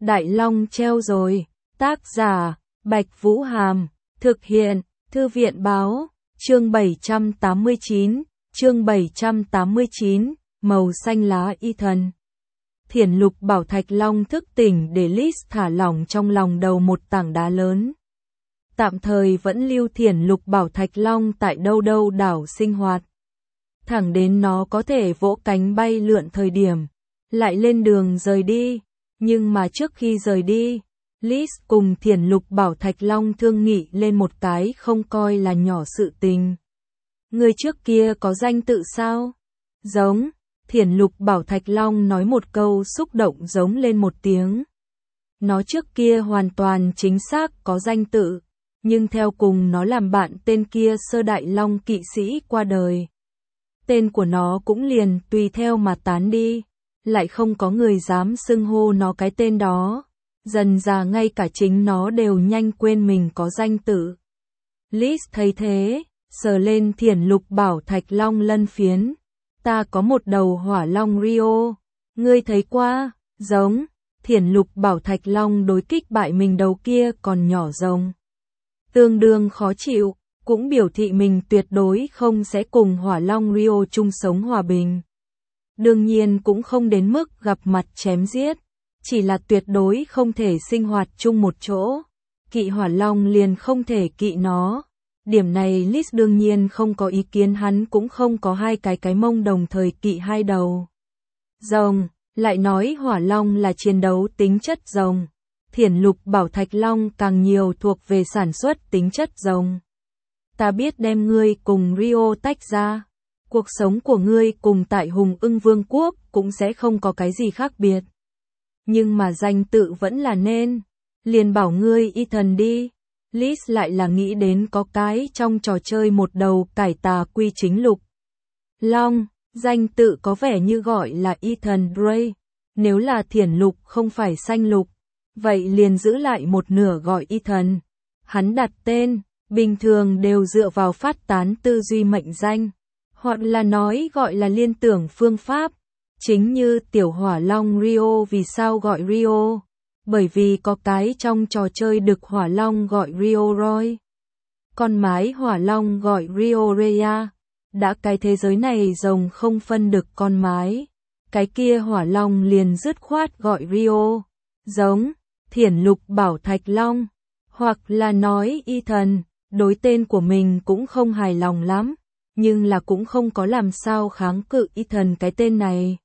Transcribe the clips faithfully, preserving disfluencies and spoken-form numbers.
Đại Long treo rồi. Tác giả, Bạch Vũ Hàm. Thực hiện, Thư viện báo. Chương bảy trăm tám mươi chín. Chương bảy trăm tám mươi chín. Màu xanh lá y thần. Thiển Lục bảo Thạch Long thức tỉnh để Liz thả lỏng trong lòng đầu một tảng đá lớn. Tạm thời vẫn lưu Thiển Lục bảo Thạch Long tại đâu đâu đảo sinh hoạt. Thẳng đến nó có thể vỗ cánh bay lượn thời điểm, lại lên đường rời đi. Nhưng mà trước khi rời đi, Liz cùng Thiển Lục bảo Thạch Long thương nghị lên một cái không coi là nhỏ sự tình. Người trước kia có danh tự sao? Giống. Thiển Lục bảo Thạch Long nói một câu xúc động giống lên một tiếng. Nó trước kia hoàn toàn chính xác có danh tự, nhưng theo cùng nó làm bạn tên kia Sơ Đại Long kỵ sĩ qua đời. Tên của nó cũng liền tùy theo mà tán đi, lại không có người dám xưng hô nó cái tên đó. Dần dà ngay cả chính nó đều nhanh quên mình có danh tự. Liz thấy thế, sờ lên Thiển Lục bảo Thạch Long lân phiến. Ta có một đầu hỏa long Rio. Ngươi thấy qua? Giống. Thiển Lục bảo Thạch Long đối kích bại mình đầu kia còn nhỏ rồng. Tương đương khó chịu, cũng biểu thị mình tuyệt đối không sẽ cùng hỏa long Rio chung sống hòa bình. Đương nhiên cũng không đến mức gặp mặt chém giết, chỉ là tuyệt đối không thể sinh hoạt chung một chỗ. Kỵ hỏa long liền không thể kỵ nó. Điểm này Liz đương nhiên không có ý kiến, hắn cũng không có hai cái cái mông đồng thời kỵ hai đầu rồng, lại nói hỏa long là chiến đấu tính chất rồng. Thiển Lục bảo Thạch Long càng nhiều thuộc về sản xuất tính chất rồng. Ta biết đem ngươi cùng Rio tách ra, cuộc sống của ngươi cùng tại Hùng Ưng Vương quốc cũng sẽ không có cái gì khác biệt. Nhưng mà danh tự vẫn là nên, liền bảo ngươi y thần đi. Liz lại là nghĩ đến có cái trong trò chơi một đầu cải tà quy chính Lục Long, danh tự có vẻ như gọi là Ethan Drake. Nếu là Thiển Lục không phải xanh lục, vậy liền giữ lại một nửa gọi Ethan. Hắn đặt tên, bình thường đều dựa vào phát tán tư duy mệnh danh, hoặc là nói gọi là liên tưởng phương pháp. Chính như tiểu hỏa long Rio vì sao gọi Rio? Bởi vì có cái trong trò chơi đực hỏa long gọi Rio Roy. Con mái hỏa long gọi Rio Rhea. Đã cái thế giới này rồng không phân đực con mái, cái kia hỏa long liền dứt khoát gọi Rio. Giống. Thiển Lục bảo Thạch Long, hoặc là nói y thần, đối tên của mình cũng không hài lòng lắm, nhưng là cũng không có làm sao kháng cự y thần cái tên này.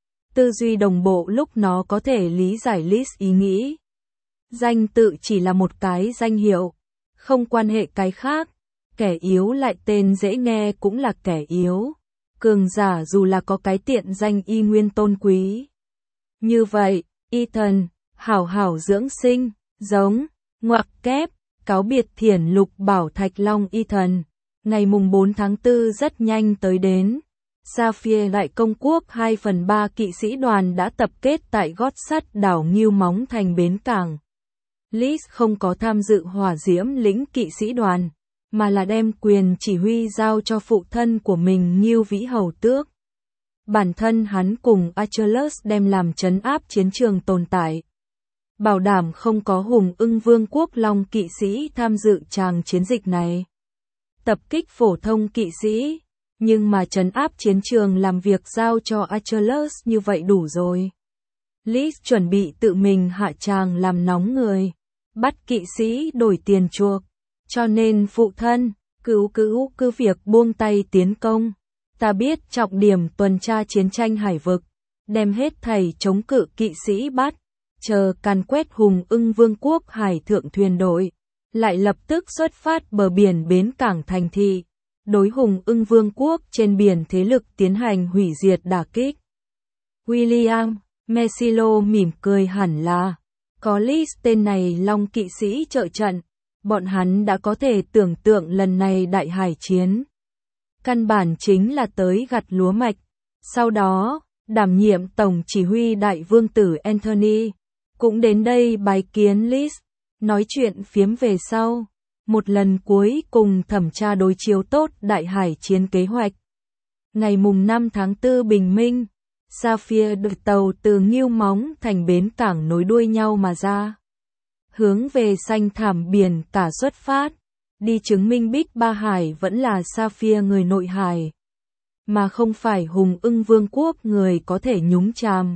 Tư duy đồng bộ lúc nó có thể lý giải Liz ý nghĩ. Danh tự chỉ là một cái danh hiệu, không quan hệ cái khác. Kẻ yếu lại tên dễ nghe cũng là kẻ yếu. Cường giả dù là có cái tiện danh y nguyên tôn quý. Như vậy, Ethan, hảo hảo dưỡng sinh, giống, ngoặc kép, cáo biệt Thiển Lục bảo Thạch Long Ethan. Ngày mùng bốn tháng tư rất nhanh tới đến. Sapphire Đại Công Quốc hai phần ba kỵ sĩ đoàn đã tập kết tại gót sắt đảo Ngưu Móng thành bến cảng. Liz không có tham dự hỏa diễm lĩnh kỵ sĩ đoàn, mà là đem quyền chỉ huy giao cho phụ thân của mình Ngưu Vĩ Hầu Tước. Bản thân hắn cùng Achilles đem làm trấn áp chiến trường tồn tại, bảo đảm không có Hùng Ưng Vương quốc long kỵ sĩ tham dự tràng chiến dịch này. Tập kích phổ thông kỵ sĩ, nhưng mà trấn áp chiến trường làm việc giao cho Achilles như vậy đủ rồi. Liz chuẩn bị tự mình hạ tràng làm nóng người, bắt kỵ sĩ đổi tiền chuộc, cho nên phụ thân, cứu cứu cứ việc buông tay tiến công. Ta biết trọng điểm tuần tra chiến tranh hải vực, đem hết thảy chống cự kỵ sĩ bắt, chờ càn quét Hùng Ưng Vương quốc hải thượng thuyền đội, lại lập tức xuất phát bờ biển bến cảng thành thị, đối Hùng Ưng Vương quốc trên biển thế lực tiến hành hủy diệt đả kích. William Messilo mỉm cười, hẳn là có Liz tên này long kỵ sĩ trợ trận, bọn hắn đã có thể tưởng tượng lần này đại hải chiến căn bản chính là tới gặt lúa mạch. Sau đó, đảm nhiệm tổng chỉ huy đại vương tử Anthony cũng đến đây bái kiến Liz, nói chuyện phiếm về sau, một lần cuối cùng thẩm tra đối chiếu tốt đại hải chiến kế hoạch. Ngày mùng năm tháng tư bình minh, Sapphire đội tàu từ Ngưu Móng thành bến cảng nối đuôi nhau mà ra. Hướng về xanh thảm biển cả xuất phát, đi chứng minh Bích Ba Hải vẫn là Sapphire người nội hải, mà không phải Hùng Ưng Vương quốc người có thể nhúng chàm.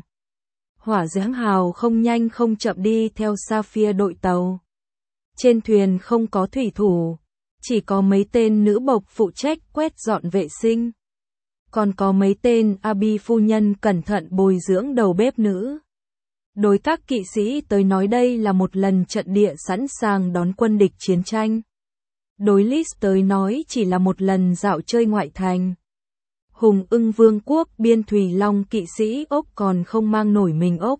Hỏa Giáng Hào không nhanh không chậm đi theo Sapphire đội tàu. Trên thuyền không có thủy thủ, chỉ có mấy tên nữ bộc phụ trách quét dọn vệ sinh. Còn có mấy tên Abi phu nhân cẩn thận bồi dưỡng đầu bếp nữ. Đối các kỵ sĩ tới nói đây là một lần trận địa sẵn sàng đón quân địch chiến tranh. Đối Lis tới nói chỉ là một lần dạo chơi ngoại thành. Hùng Ưng Vương quốc biên thủy long kỵ sĩ ốc còn không mang nổi mình ốc.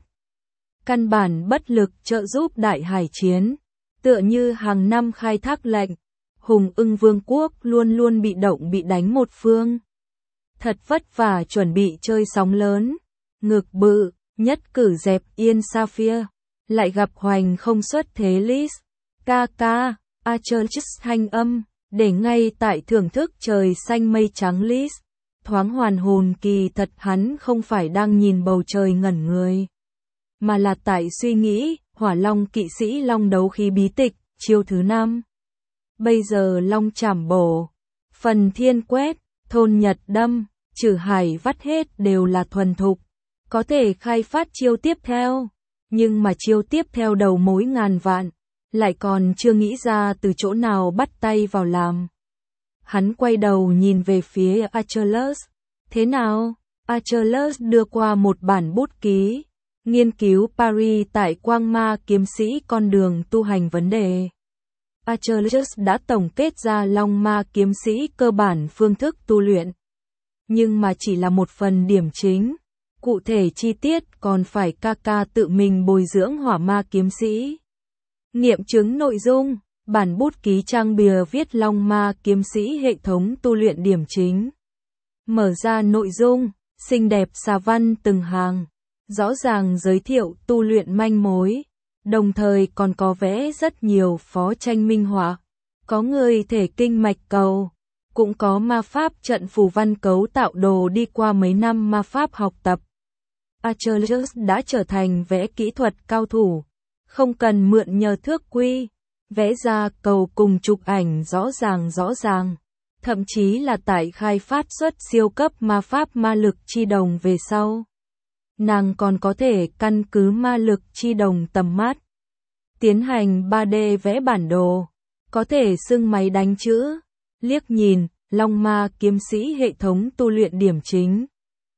Căn bản bất lực trợ giúp đại hải chiến. Tựa như hàng năm khai thác lệnh, Hùng Ưng Vương quốc luôn luôn bị động bị đánh một phương. Thật vất vả chuẩn bị chơi sóng lớn, ngực bự, nhất cử dẹp yên Sapphire, lại gặp hoành không xuất thế Lis. Ca ca, Achilles thanh âm, để ngay tại thưởng thức trời xanh mây trắng Lis. Thoáng hoàn hồn kỳ thật hắn không phải đang nhìn bầu trời ngẩn người, mà là tại suy nghĩ, Hỏa Long kỵ sĩ long đấu khí bí tịch, chiêu thứ năm. Bây giờ long chảm bổ, phần thiên quét, thôn nhật đâm, trừ hải vắt hết đều là thuần thục, có thể khai phát chiêu tiếp theo, nhưng mà chiêu tiếp theo đầu mối ngàn vạn, lại còn chưa nghĩ ra từ chỗ nào bắt tay vào làm. Hắn quay đầu nhìn về phía Achilles, thế nào? Achilles đưa qua một bản bút ký, nghiên cứu Paris tại Quang Ma kiếm sĩ con đường tu hành vấn đề. Achilles đã tổng kết ra Long Ma kiếm sĩ cơ bản phương thức tu luyện, nhưng mà chỉ là một phần điểm chính, cụ thể chi tiết còn phải ca ca tự mình bồi dưỡng Hỏa Ma kiếm sĩ. Nghiệm chứng nội dung, bản bút ký trang bìa viết Long Ma kiếm sĩ hệ thống tu luyện điểm chính. Mở ra nội dung, xinh đẹp xà văn từng hàng, rõ ràng giới thiệu tu luyện manh mối, đồng thời còn có vẽ rất nhiều phó tranh minh họa, có người thể kinh mạch cầu, cũng có ma pháp trận phù văn cấu tạo đồ đi qua mấy năm ma pháp học tập. Achilles đã trở thành vẽ kỹ thuật cao thủ, không cần mượn nhờ thước quy, vẽ ra cầu cùng chụp ảnh rõ ràng rõ ràng. Thậm chí là tại khai phát xuất siêu cấp ma pháp ma lực chi đồng về sau, nàng còn có thể căn cứ ma lực chi đồng tầm mắt, tiến hành ba D vẽ bản đồ, có thể xưng máy đánh chữ, liếc nhìn, Long Ma kiếm sĩ hệ thống tu luyện điểm chính.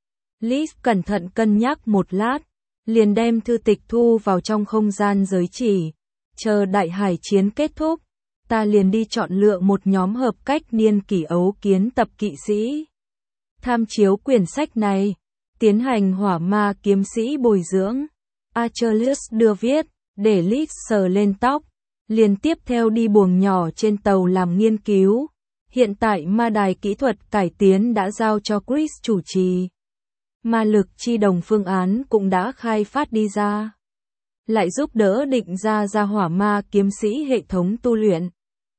Lis cẩn thận cân nhắc một lát, liền đem thư tịch thu vào trong không gian giới chỉ, chờ đại hải chiến kết thúc. Ta liền đi chọn lựa một nhóm hợp cách niên kỷ ấu kiến tập kỵ sĩ. Tham chiếu quyển sách này, tiến hành Hỏa Ma kiếm sĩ bồi dưỡng. Achilles đưa viết, để Lis sờ lên tóc, liền tiếp theo đi buồng nhỏ trên tàu làm nghiên cứu. Hiện tại ma đài kỹ thuật cải tiến đã giao cho Chris chủ trì. Ma lực chi đồng phương án cũng đã khai phát đi ra. Lại giúp đỡ định ra ra Hỏa Ma kiếm sĩ hệ thống tu luyện.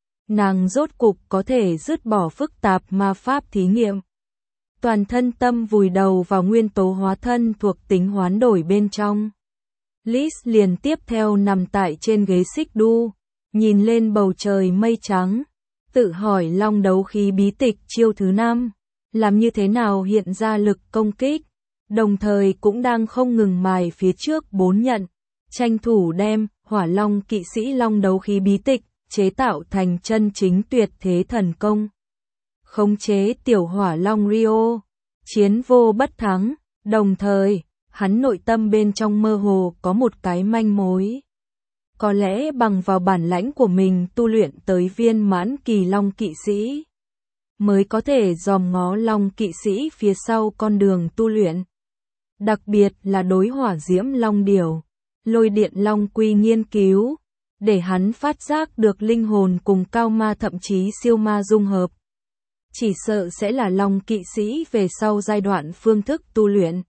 Nàng rốt cục có thể dứt bỏ phức tạp ma pháp thí nghiệm. Toàn thân tâm vùi đầu vào nguyên tố hóa thân thuộc tính hoán đổi bên trong. Lis liền tiếp theo nằm tại trên ghế xích đu, nhìn lên bầu trời mây trắng, tự hỏi long đấu khí bí tịch chiêu thứ năm, làm như thế nào hiện ra lực công kích, đồng thời cũng đang không ngừng mài phía trước bốn nhận, tranh thủ đem Hỏa Long kỵ sĩ long đấu khí bí tịch chế tạo thành chân chính tuyệt thế thần công. Khống chế tiểu Hỏa Long Rio, chiến vô bất thắng, đồng thời, hắn nội tâm bên trong mơ hồ có một cái manh mối. Có lẽ bằng vào bản lãnh của mình tu luyện tới viên mãn kỳ long kỵ sĩ, mới có thể dòm ngó long kỵ sĩ phía sau con đường tu luyện. Đặc biệt là đối hỏa diễm long điểu, lôi điện long quy nghiên cứu, để hắn phát giác được linh hồn cùng cao ma thậm chí siêu ma dung hợp. Chỉ sợ sẽ là long kỵ sĩ về sau giai đoạn phương thức tu luyện.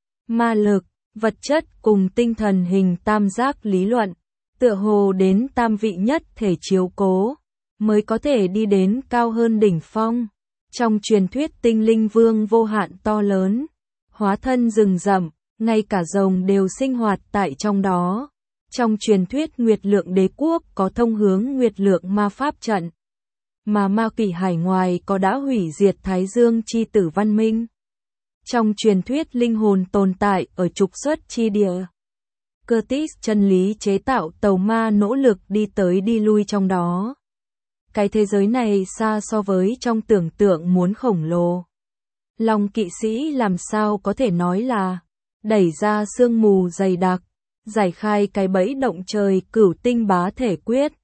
Ma lực, vật chất cùng tinh thần hình tam giác lý luận, tựa hồ đến tam vị nhất thể chiếu cố, mới có thể đi đến cao hơn đỉnh phong. Trong truyền thuyết tinh linh vương vô hạn to lớn, hóa thân rừng rậm, ngay cả rồng đều sinh hoạt tại trong đó. Trong truyền thuyết Nguyệt Lượng Đế Quốc có thông hướng Nguyệt Lượng ma pháp trận, mà ma quỷ hải ngoài có đã hủy diệt Thái Dương chi tử văn minh. Trong truyền thuyết linh hồn tồn tại ở trục xuất chi địa. Curtis chân lý chế tạo tàu ma nỗ lực đi tới đi lui trong đó. Cái thế giới này xa so với trong tưởng tượng muốn khổng lồ. Long kỵ sĩ làm sao có thể nói là đẩy ra sương mù dày đặc, giải khai cái bẫy động trời cửu tinh bá thể quyết.